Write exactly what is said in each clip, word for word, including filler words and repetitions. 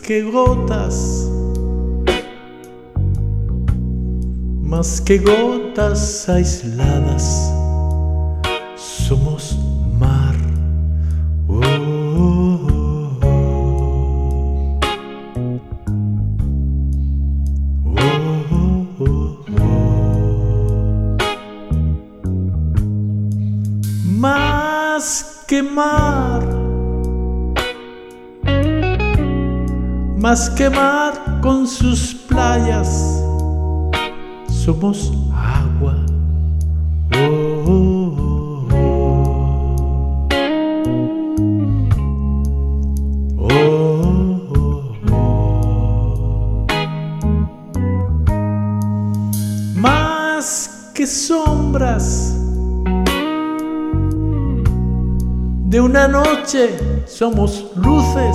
que gotas, más que gotas aisladas, somos mar. Oh, oh, oh. Oh, oh, oh. Más que mar, más que mar con sus playas, somos agua. Oh, oh, oh. Oh, oh, oh. Más que sombras de una noche, somos luces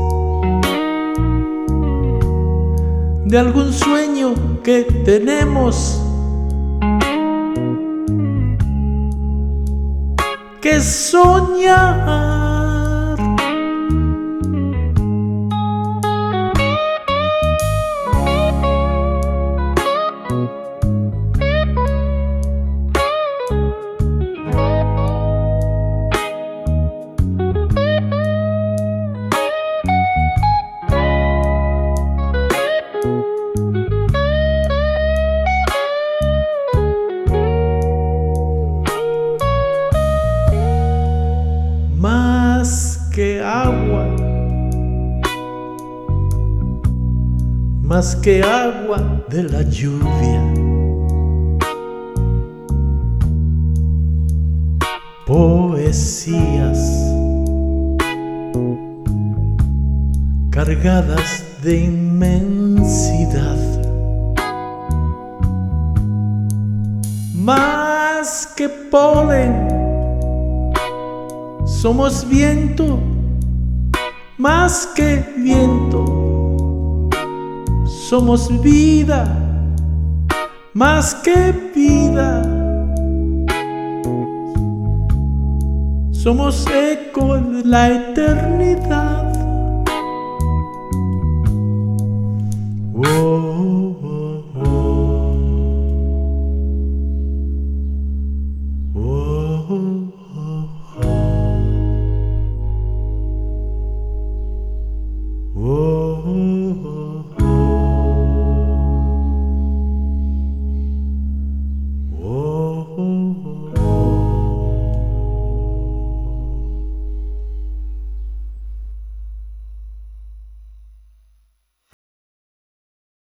de algún sueño que tenemos que soñar. Más que agua, más que agua de la lluvia, poesías cargadas de inmensidad, más que polen, somos viento, más que viento, somos vida, más que vida, somos eco de la eternidad. Oh, oh, oh.